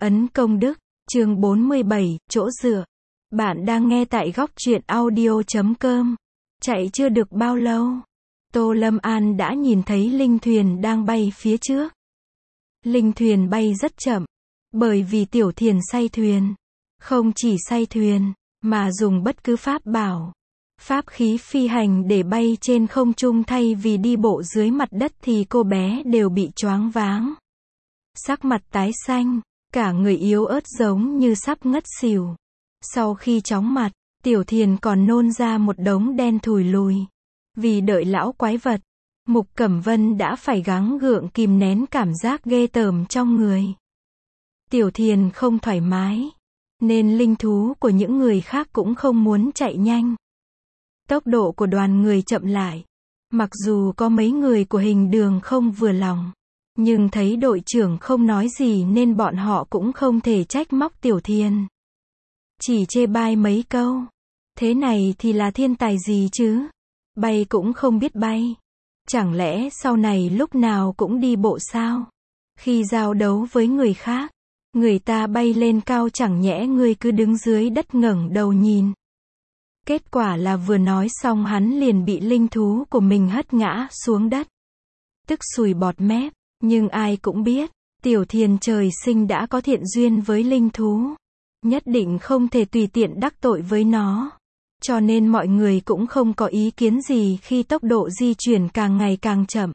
Ấn công đức, chương 47, chỗ dựa. Bạn đang nghe tại góc truyện audio.com. Chạy chưa được bao lâu, Tô Lâm An đã nhìn thấy linh thuyền đang bay phía trước. Linh thuyền bay rất chậm, bởi vì Tiểu Thiền say thuyền. Không chỉ say thuyền, mà dùng bất cứ pháp bảo, pháp khí phi hành để bay trên không trung thay vì đi bộ dưới mặt đất thì cô bé đều bị choáng váng. Sắc mặt tái xanh, cả người yếu ớt giống như sắp ngất xỉu. Sau khi chóng mặt, Tiểu Thiền còn nôn ra một đống đen thùi lùi. Vì đợi lão quái vật, Mục Cẩm Vân đã phải gắng gượng kìm nén cảm giác ghê tởm trong người. Tiểu Thiền không thoải mái, nên linh thú của những người khác cũng không muốn chạy nhanh. Tốc độ của đoàn người chậm lại. Mặc dù có mấy người của Hình Đường không vừa lòng, nhưng thấy đội trưởng không nói gì nên bọn họ cũng không thể trách móc Tiểu Thiền. Chỉ chê bai mấy câu. Thế này thì là thiên tài gì chứ? Bay cũng không biết bay. Chẳng lẽ sau này lúc nào cũng đi bộ sao? Khi giao đấu với người khác, người ta bay lên cao chẳng nhẽ ngươi cứ đứng dưới đất ngẩng đầu nhìn. Kết quả là vừa nói xong hắn liền bị linh thú của mình hất ngã xuống đất. Tức sùi bọt mép, nhưng ai cũng biết, Tiểu Thiền trời sinh đã có thiện duyên với linh thú. Nhất định không thể tùy tiện đắc tội với nó. Cho nên mọi người cũng không có ý kiến gì khi tốc độ di chuyển càng ngày càng chậm.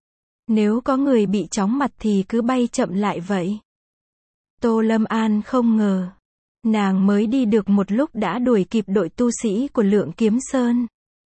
Nếu có người bị chóng mặt thì cứ bay chậm lại vậy. Tô Lâm An không ngờ. Nàng mới đi được một lúc đã đuổi kịp đội tu sĩ của Lượng Kiếm Sơn.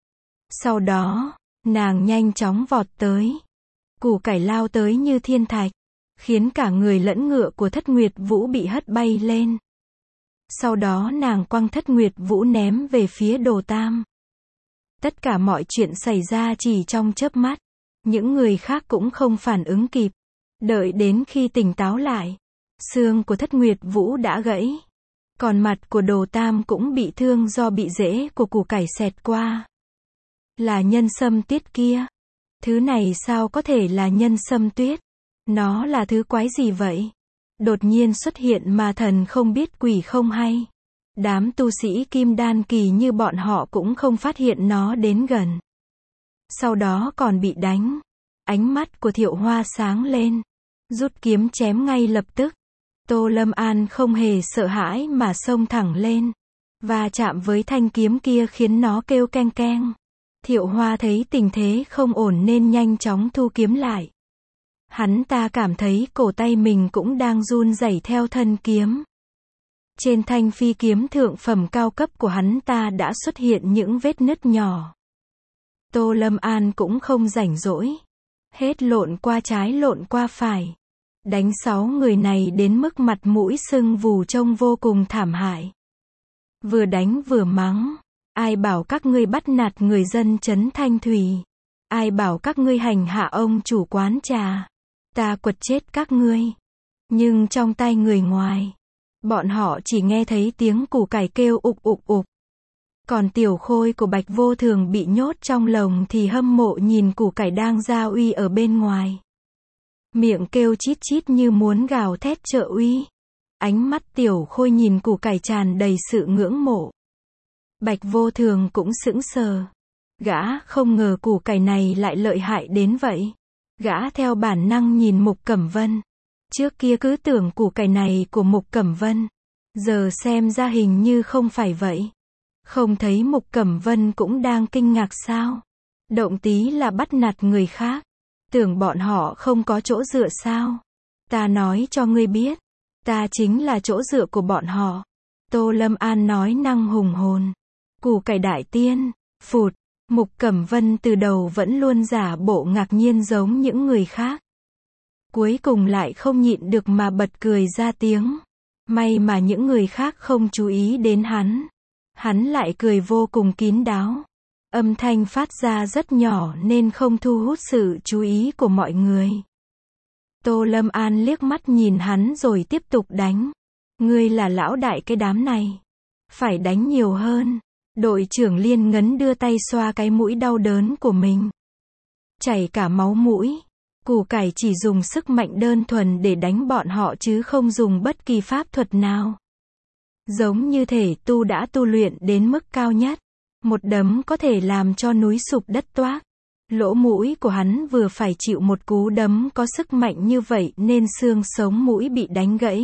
Sau đó, nàng nhanh chóng vọt tới. Củ cải lao tới như thiên thạch, khiến cả người lẫn ngựa của Thất Nguyệt Vũ bị hất bay lên. Sau đó nàng quăng Thất Nguyệt Vũ ném về phía Đồ Tam. Tất cả mọi chuyện xảy ra chỉ trong chớp mắt. Những người khác cũng không phản ứng kịp. Đợi đến khi tỉnh táo lại, xương của Thất Nguyệt Vũ đã gãy. Còn mặt của Đồ Tam cũng bị thương do bị rễ của củ cải xẹt qua. Là nhân sâm tuyết kia. Thứ này sao có thể là nhân sâm tuyết? Nó là thứ quái gì vậy? Đột nhiên xuất hiện mà thần không biết quỷ không hay. Đám tu sĩ kim đan kỳ như bọn họ cũng không phát hiện nó đến gần. Sau đó còn bị đánh. Ánh mắt của Thiệu Hoa sáng lên. Rút kiếm chém ngay lập tức. Tô Lâm An không hề sợ hãi mà xông thẳng lên. Và chạm với thanh kiếm kia khiến nó kêu keng keng. Thiệu Hoa thấy tình thế không ổn nên nhanh chóng thu kiếm lại. Hắn ta cảm thấy cổ tay mình cũng đang run rẩy theo thân kiếm. Trên thanh phi kiếm thượng phẩm cao cấp của hắn ta đã xuất hiện những vết nứt nhỏ. Tô Lâm An cũng không rảnh rỗi. Hết lộn qua trái lộn qua phải. Đánh 6 người này đến mức mặt mũi sưng vù trông vô cùng thảm hại. Vừa đánh vừa mắng. Ai bảo các ngươi bắt nạt người dân trấn Thanh Thủy? Ai bảo các ngươi hành hạ ông chủ quán trà? Ta quật chết các ngươi. Nhưng trong tai người ngoài, bọn họ chỉ nghe thấy tiếng củ cải kêu ục ục ục. Còn Tiểu Khôi của Bạch Vô Thường bị nhốt trong lồng thì hâm mộ nhìn củ cải đang ra uy ở bên ngoài. Miệng kêu chít chít như muốn gào thét trợ uy. Ánh mắt Tiểu Khôi nhìn củ cải tràn đầy sự ngưỡng mộ. Bạch Vô Thường cũng sững sờ. Gã không ngờ củ cải này lại lợi hại đến vậy. Gã theo bản năng nhìn Mục Cẩm Vân. Trước kia cứ tưởng củ cải này của Mục Cẩm Vân. Giờ xem ra hình như không phải vậy. Không thấy Mục Cẩm Vân cũng đang kinh ngạc sao? Động tí là bắt nạt người khác. Tưởng bọn họ không có chỗ dựa sao? Ta nói cho ngươi biết. Ta chính là chỗ dựa của bọn họ. Tô Lâm An nói năng hùng hồn. Củ cải đại tiên. Phụt. Mục Cẩm Vân từ đầu vẫn luôn giả bộ ngạc nhiên giống những người khác. Cuối cùng lại không nhịn được mà bật cười ra tiếng. May mà những người khác không chú ý đến hắn. Hắn lại cười vô cùng kín đáo. Âm thanh phát ra rất nhỏ nên không thu hút sự chú ý của mọi người. Tô Lâm An liếc mắt nhìn hắn rồi tiếp tục đánh. Ngươi là lão đại cái đám này. Phải đánh nhiều hơn. Đội trưởng Liên Ngấn đưa tay xoa cái mũi đau đớn của mình. Chảy cả máu mũi. Củ cải chỉ dùng sức mạnh đơn thuần để đánh bọn họ chứ không dùng bất kỳ pháp thuật nào. Giống như thể tu đã tu luyện đến mức cao nhất. Một đấm có thể làm cho núi sụp đất toác. Lỗ mũi của hắn vừa phải chịu một cú đấm có sức mạnh như vậy nên xương sống mũi bị đánh gãy.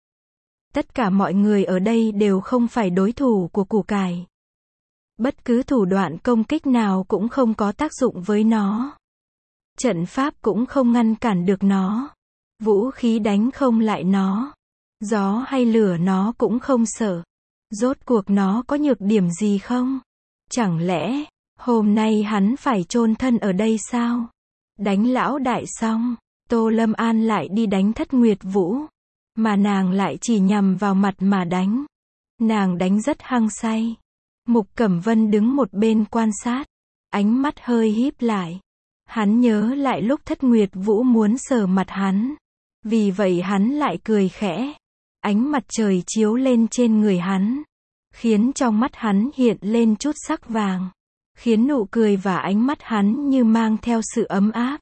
Tất cả mọi người ở đây đều không phải đối thủ của củ cải. Bất cứ thủ đoạn công kích nào cũng không có tác dụng với nó. Trận pháp cũng không ngăn cản được nó. Vũ khí đánh không lại nó. Gió hay lửa nó cũng không sợ. Rốt cuộc nó có nhược điểm gì không? Chẳng lẽ, hôm nay hắn phải chôn thân ở đây sao? Đánh lão đại xong, Tô Lâm An lại đi đánh Thất Nguyệt Vũ. Mà nàng lại chỉ nhằm vào mặt mà đánh. Nàng đánh rất hăng say. Mục Cẩm Vân đứng một bên quan sát. Ánh mắt hơi híp lại. Hắn nhớ lại lúc Thất Nguyệt Vũ muốn sờ mặt hắn. Vì vậy hắn lại cười khẽ. Ánh mặt trời chiếu lên trên người hắn. Khiến trong mắt hắn hiện lên chút sắc vàng. Khiến nụ cười và ánh mắt hắn như mang theo sự ấm áp.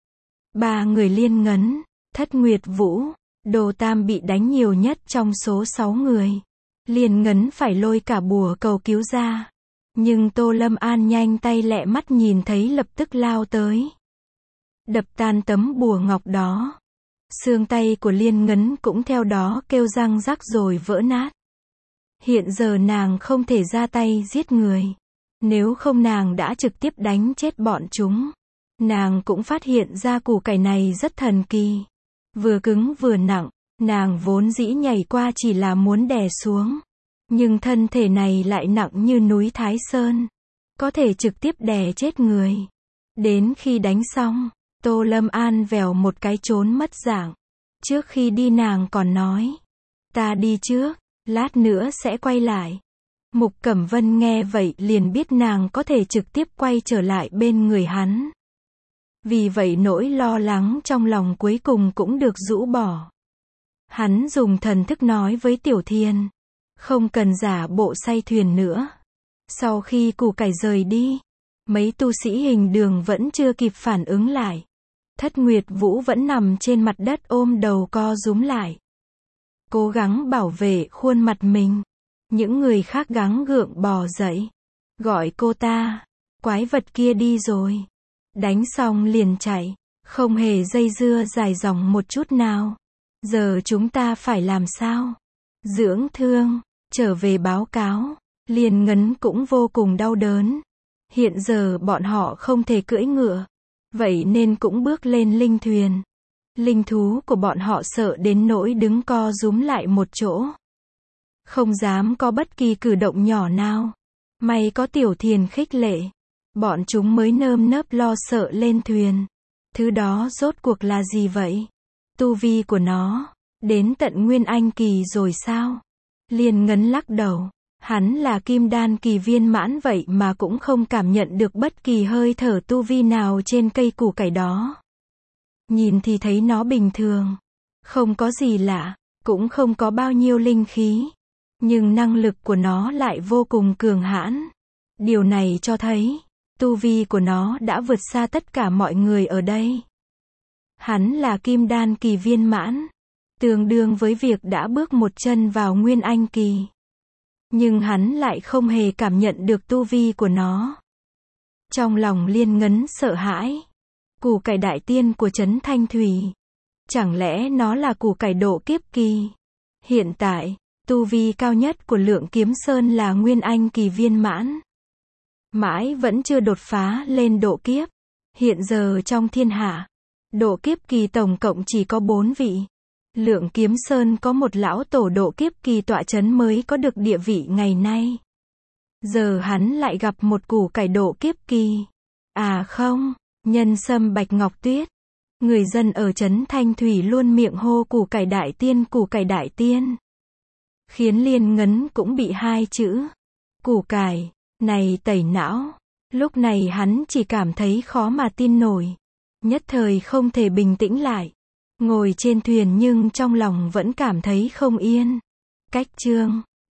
Ba người Liên Ngấn, Thất Nguyệt Vũ, Đồ Tam bị đánh nhiều nhất trong số 6 người. Liên Ngấn phải lôi cả bùa cầu cứu ra. Nhưng Tô Lâm An nhanh tay lẹ mắt nhìn thấy lập tức lao tới. Đập tan tấm bùa ngọc đó. Xương tay của Liên Ngấn cũng theo đó kêu răng rắc rồi vỡ nát. Hiện giờ nàng không thể ra tay giết người. Nếu không nàng đã trực tiếp đánh chết bọn chúng. Nàng cũng phát hiện ra củ cải này rất thần kỳ. Vừa cứng vừa nặng. Nàng vốn dĩ nhảy qua chỉ là muốn đè xuống. Nhưng thân thể này lại nặng như núi Thái Sơn. Có thể trực tiếp đè chết người. Đến khi đánh xong, Tô Lâm An vèo một cái trốn mất dạng. Trước khi đi nàng còn nói. Ta đi trước, lát nữa sẽ quay lại. Mục Cẩm Vân nghe vậy liền biết nàng có thể trực tiếp quay trở lại bên người hắn. Vì vậy nỗi lo lắng trong lòng cuối cùng cũng được rũ bỏ. Hắn dùng thần thức nói với Tiểu Thiên. Không cần giả bộ say thuyền nữa. Sau khi củ cải rời đi, mấy tu sĩ hình đường vẫn chưa kịp phản ứng lại. Thất Nguyệt Vũ vẫn nằm trên mặt đất ôm đầu co rúm lại. Cố gắng bảo vệ khuôn mặt mình. Những người khác gắng gượng bò dậy. Gọi cô ta. Quái vật kia đi rồi. Đánh xong liền chạy. Không hề dây dưa dài dòng một chút nào. Giờ chúng ta phải làm sao? Dưỡng thương. Trở về báo cáo. Liên Ngấn cũng vô cùng đau đớn. Hiện giờ bọn họ không thể cưỡi ngựa. Vậy nên cũng bước lên linh thuyền. Linh thú của bọn họ sợ đến nỗi đứng co rúm lại một chỗ. Không dám có bất kỳ cử động nhỏ nào. May có Tiểu Thiền khích lệ. Bọn chúng mới nơm nớp lo sợ lên thuyền. Thứ đó rốt cuộc là gì vậy? Tu vi của nó, đến tận Nguyên Anh kỳ rồi sao? Liên Ngấn lắc đầu. Hắn là Kim Đan kỳ viên mãn vậy mà cũng không cảm nhận được bất kỳ hơi thở tu vi nào trên cây củ cải đó. Nhìn thì thấy nó bình thường. Không có gì lạ, cũng không có bao nhiêu linh khí. Nhưng năng lực của nó lại vô cùng cường hãn. Điều này cho thấy, tu vi của nó đã vượt xa tất cả mọi người ở đây. Hắn là Kim Đan kỳ viên mãn. Tương đương với việc đã bước một chân vào Nguyên Anh kỳ. Nhưng hắn lại không hề cảm nhận được tu vi của nó. Trong lòng Liên Ngấn sợ hãi. Củ cải đại tiên của trấn Thanh Thủy. Chẳng lẽ nó là củ cải độ kiếp kỳ? Hiện tại, tu vi cao nhất của Lượng Kiếm Sơn là Nguyên Anh kỳ viên mãn. Mãi vẫn chưa đột phá lên độ kiếp. Hiện giờ trong thiên hạ, độ kiếp kỳ tổng cộng chỉ có 4 vị. Lượng Kiếm Sơn có một lão tổ độ kiếp kỳ tọa chấn mới có được địa vị ngày nay. Giờ hắn lại gặp một củ cải độ kiếp kỳ. À không, Nhân Sâm Bạch Ngọc Tuyết. Người dân ở trấn Thanh Thủy luôn miệng hô củ cải đại tiên, củ cải đại tiên. Khiến Liên Ngấn cũng bị hai chữ củ cải này tẩy não. Lúc này hắn chỉ cảm thấy khó mà tin nổi. Nhất thời không thể bình tĩnh lại. Ngồi trên thuyền nhưng trong lòng vẫn cảm thấy không yên. Cách chương